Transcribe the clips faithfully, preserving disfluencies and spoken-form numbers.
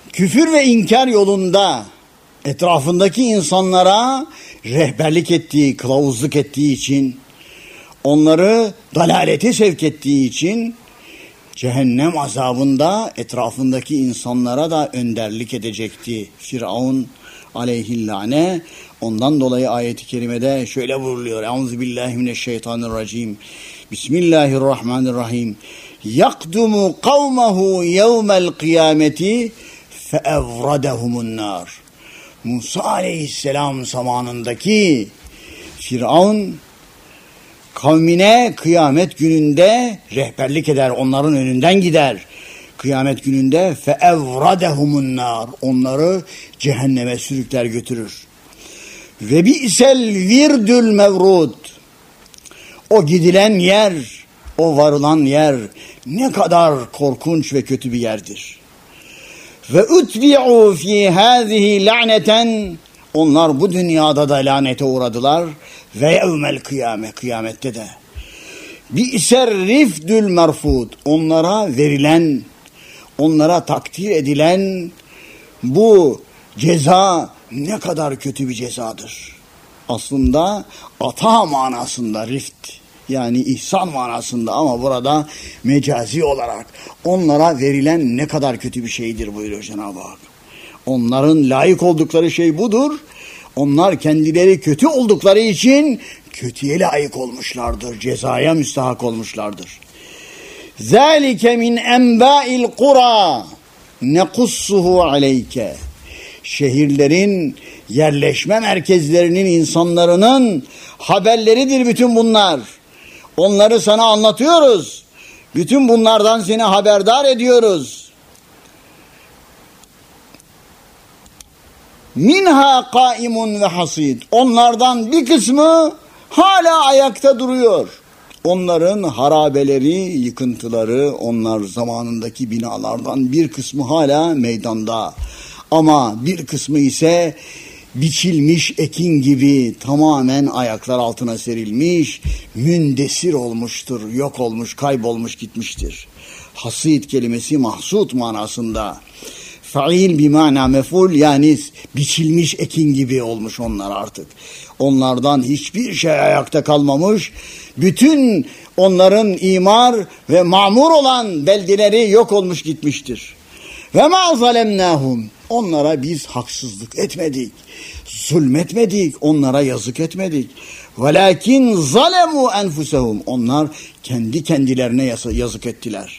küfür ve inkar yolunda etrafındaki insanlara rehberlik ettiği, kılavuzluk ettiği için, onları dalalete sevk ettiği için cehennem azabında etrafındaki insanlara da önderlik edecekti Firavun aleyhillâne. Ondan dolayı ayet-i kerimede şöyle buyuruluyor. Euzubillahimineşşeytanirracim. Bismillahirrahmanirrahim. Yakdumu kavmehu yevmel kıyameti feevradehumun nar. Musa aleyhisselam zamanındaki Firavun kavmine kıyamet gününde rehberlik eder, onların önünden gider. Kıyamet gününde feevradehumun nar, onları cehenneme sürükler götürür. Ve bi'sel virdül mevrud, o gidilen yer, o varılan yer ne kadar korkunç ve kötü bir yerdir. Ve utbi'u fi hâzihi la'neten, onlar bu dünyada da lanete uğradılar ve yevmel kıyame, kıyamette de. Bi'ser rifdül merfud, onlara verilen, onlara takdir edilen bu ceza ne kadar kötü bir cezadır. Aslında ata manasında rift, yani ihsan manasında, ama burada mecazi olarak onlara verilen ne kadar kötü bir şeydir buyuruyor Cenab-ı Hak. Onların layık oldukları şey budur. Onlar kendileri kötü oldukları için kötüye layık olmuşlardır. Cezaya müstahak olmuşlardır. Zalike min enba'il kura nekussuhu aleyke. Şehirlerin, yerleşme merkezlerinin, insanların haberleridir bütün bunlar. Onları sana anlatıyoruz. Bütün bunlardan seni haberdar ediyoruz. Minha kaimun ve hasid. Onlardan bir kısmı hala ayakta duruyor. Onların harabeleri, yıkıntıları, onlar zamanındaki binalardan bir kısmı hala meydanda. Ama bir kısmı ise biçilmiş ekin gibi tamamen ayaklar altına serilmiş, mündesir olmuştur, yok olmuş, kaybolmuş gitmiştir. Hasid kelimesi mahsud manasında. Fail bir mana mef'ul, yani biçilmiş ekin gibi olmuş onlar artık. Onlardan hiçbir şey ayakta kalmamış. Bütün onların imar ve mamur olan beldeleri yok olmuş gitmiştir. Ve ma zalemnahum, onlara biz haksızlık etmedik, zulmetmedik, onlara yazık etmedik. Velakin zalemu enfusehum, onlar kendi kendilerine yazık ettiler.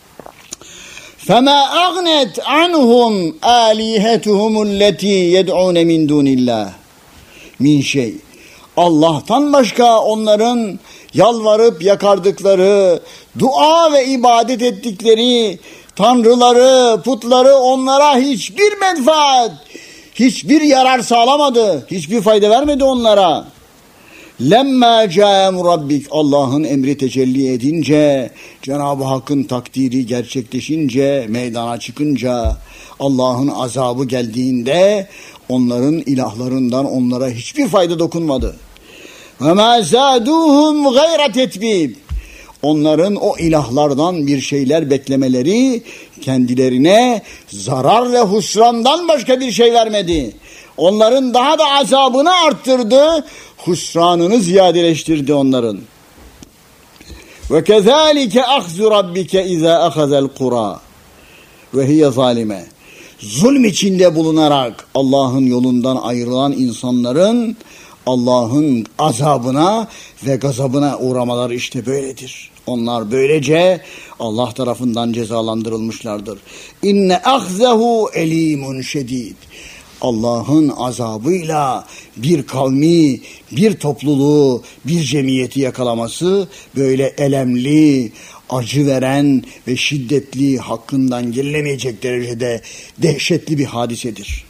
فَمَا أَغْنَتْ عَنْهُمْ آلِهَتُهُمُ الَّتِي يَدْعُونَ مِنْ دُونِ اللّٰهِ min şey. Allah'tan başka onların yalvarıp yakardıkları, dua ve ibadet ettikleri tanrıları, putları onlara hiçbir menfaat, hiçbir yarar sağlamadı, hiçbir fayda vermedi onlara. Lemma ca'em rabbik, Allah'ın emri tecelli edince, Cenab-ı Hakk'ın takdiri gerçekleşince, meydana çıkınca, Allah'ın azabı geldiğinde onların ilahlarından onlara hiçbir fayda dokunmadı. Ve ma zaduhum gayra tetbib, onların o ilahlardan bir şeyler beklemeleri kendilerine zarar ve husrandan başka bir şey vermedi. Onların daha da azabını arttırdı, husranını ziyadeleştirdi onların. Ve kezalike ahzu rabbike iza ahazel kura ve hiye zalime. Zulm içinde bulunarak Allah'ın yolundan ayrılan insanların Allah'ın azabına ve gazabına uğramaları işte böyledir. Onlar böylece Allah tarafından cezalandırılmışlardır. İnne ahzehu elimun şedid. Allah'ın azabıyla bir kavmi, bir topluluğu, bir cemiyeti yakalaması böyle elemli, acı veren ve şiddetli, hakkından gelinemeyecek derecede dehşetli bir hadisedir.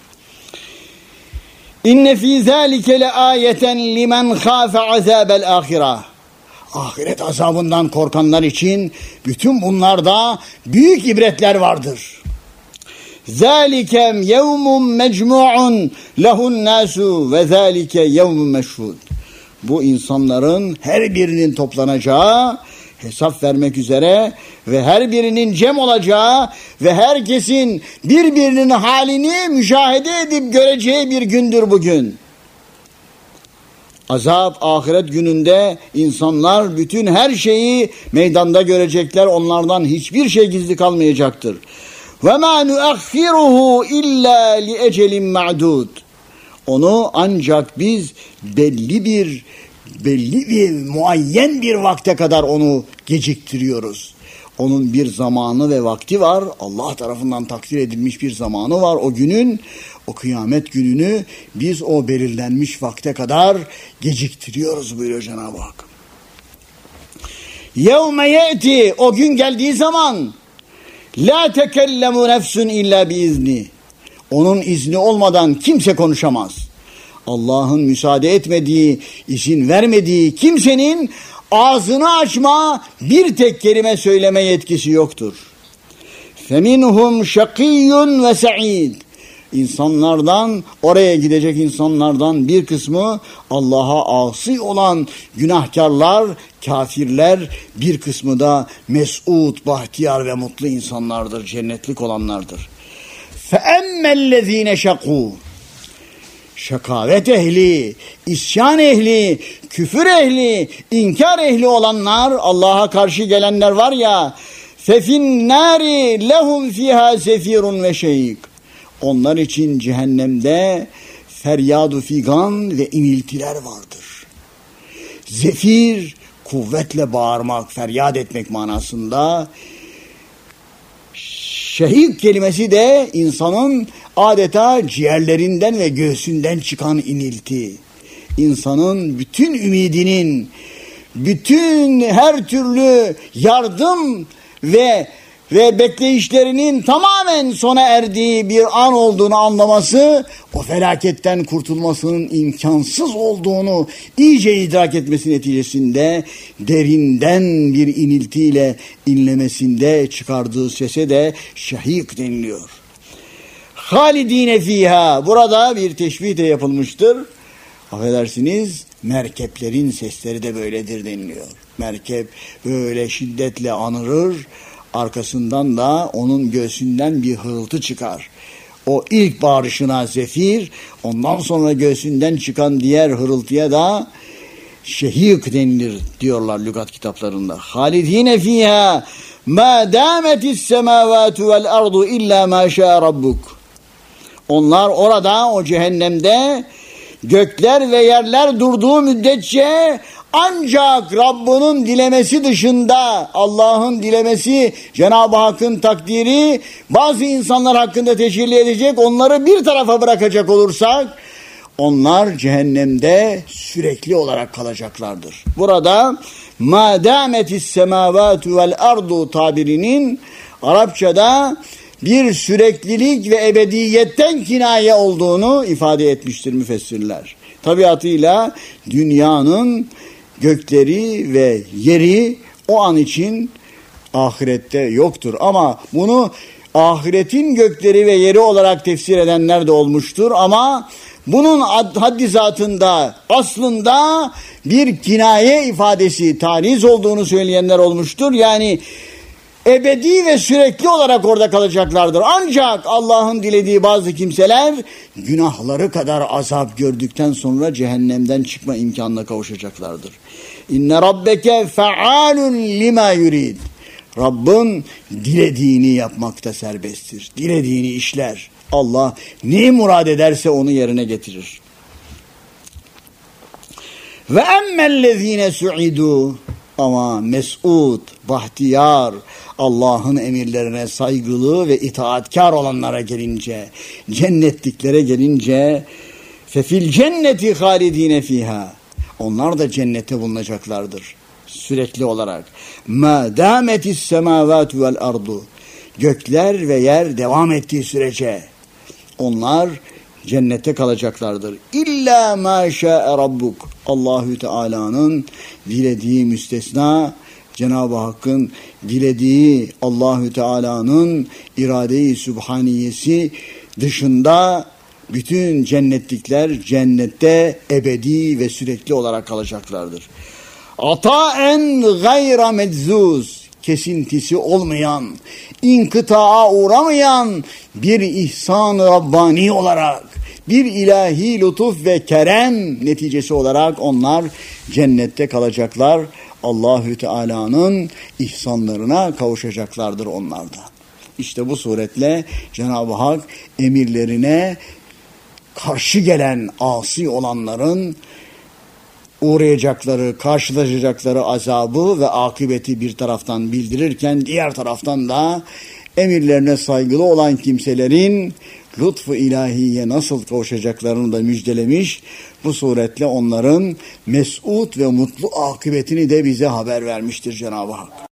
İnne fî zâlike le âyeten limen khâfe azâbel âhireh. Ahiret azabından korkanlar için bütün bunlarda büyük ibretler vardır. Zalikem yevmun mecmu'un lehun nasu ve zalike yevmun meşhud. Bu insanların her birinin toplanacağı, hesap vermek üzere ve her birinin cem olacağı ve herkesin birbirinin halini müşahede edip göreceği bir gündür bugün. Azap ahiret gününde insanlar bütün her şeyi meydanda görecekler. Onlardan hiçbir şey gizli kalmayacaktır. Ve ma nuakhiruhu illa li ecelin ma'dud. Onu ancak biz belli bir belli bir muayyen bir vakte kadar onu geciktiriyoruz. Onun bir zamanı ve vakti var. Allah tarafından takdir edilmiş bir zamanı var. O günün, o kıyamet gününü biz o belirlenmiş vakte kadar geciktiriyoruz buyuruyor Cenab-ı Hak. Yevme ye'ti, o gün geldiği zaman la tekellemu nefsun illa biizni. Onun izni olmadan kimse konuşamaz. Allah'ın müsaade etmediği, izin vermediği kimsenin ağzını açma, bir tek kelime söyleme yetkisi yoktur. فَمِنْهُمْ شَقِيٌّ وَسَعِيدٌ. İnsanlardan, oraya gidecek insanlardan bir kısmı Allah'a asi olan günahkarlar, kafirler, bir kısmı da mes'ud, bahtiyar ve mutlu insanlardır, cennetlik olanlardır. فَاَمَّا الَّذ۪ينَ شَقُوا. Şakavet ehli, isyan ehli, küfür ehli, inkar ehli olanlar, Allah'a karşı gelenler var ya, fefin nari lehum fiha zefirun ve şeyik. Onlar için cehennemde feryadu figan ve iniltiler vardır. Zefir, kuvvetle bağırmak, feryat etmek manasında. Şehik kelimesi de insanın adeta ciğerlerinden ve göğsünden çıkan inilti. İnsanın bütün ümidinin, bütün her türlü yardım ve ve bekleyişlerinin tamamen sona erdiği bir an olduğunu anlaması, o felaketten kurtulmasının imkansız olduğunu iyice idrak etmesi neticesinde derinden bir iniltiyle inlemesinde çıkardığı sese de şahik deniliyor. Halidine fiha, burada bir teşbih de yapılmıştır. Affedersiniz, merkeplerin sesleri de böyledir deniliyor. Merkep böyle şiddetle anırır, arkasından da onun göğsünden bir hırıltı çıkar. O ilk bağırışına zefir, ondan sonra göğsünden çıkan diğer hırıltıya da şehik denilir diyorlar lügat kitaplarında. Halidine fiha ma dametis semavatu vel ardu illa ma şa rabbuk. Onlar orada, o cehennemde gökler ve yerler durduğu müddetçe ancak Rabbinin dilemesi dışında, Allah'ın dilemesi, Cenab-ı Hakk'ın takdiri bazı insanlar hakkında tecelli edecek, onları bir tarafa bırakacak olursak onlar cehennemde sürekli olarak kalacaklardır. Burada ma dametis semavatu vel ardu tabirinin Arapçada bir süreklilik ve ebediyetten kinaye olduğunu ifade etmiştir müfessirler. Tabiatıyla dünyanın gökleri ve yeri o an için ahirette yoktur. Ama bunu ahiretin gökleri ve yeri olarak tefsir edenler de olmuştur. Ama bunun haddi zatında aslında bir kinaye ifadesi, tariz olduğunu söyleyenler olmuştur. Yani ebedi ve sürekli olarak orada kalacaklardır. Ancak Allah'ın dilediği bazı kimseler günahları kadar azap gördükten sonra cehennemden çıkma imkanına kavuşacaklardır. İnne rabbeke fealun lima yurid. Rabbin dilediğini yapmakta serbesttir. Dilediğini işler. Allah neyi murad ederse onu yerine getirir. Ve emmellezine su'idu, ama mes'ud, bahtiyar, Allah'ın emirlerine saygılı ve itaatkar olanlara gelince, cennetliklere gelince, fefil cenneti halidine fiha, onlar da cennete bulunacaklardır sürekli olarak. Ma dametis semavatu vel ardu, gökler ve yer devam ettiği sürece onlar cennete kalacaklardır. İlla ma şa'e rabbuk, Allahü Teala'nın dilediği müstesna, Cenab-ı Hakk'ın dilediği, Allahü Teala'nın irade-i sübhaniyesi dışında bütün cennetlikler cennette ebedi ve sürekli olarak kalacaklardır. Ataen gayra meczuz, kesintisi olmayan, inkıtaa uğramayan bir ihsan-ı Rabbani olarak, bir ilahi lütuf ve kerem neticesi olarak onlar cennette kalacaklar. Allahü Teala'nın ihsanlarına kavuşacaklardır onlar da. İşte bu suretle Cenab-ı Hak emirlerine karşı gelen asi olanların uğrayacakları, karşılaşacakları azabı ve akıbeti bir taraftan bildirirken diğer taraftan da emirlerine saygılı olan kimselerin lütfu ilahiye nasıl kavuşacaklarını da müjdelemiş. Bu suretle onların mes'ud ve mutlu akıbetini de bize haber vermiştir Cenab-ı Hak.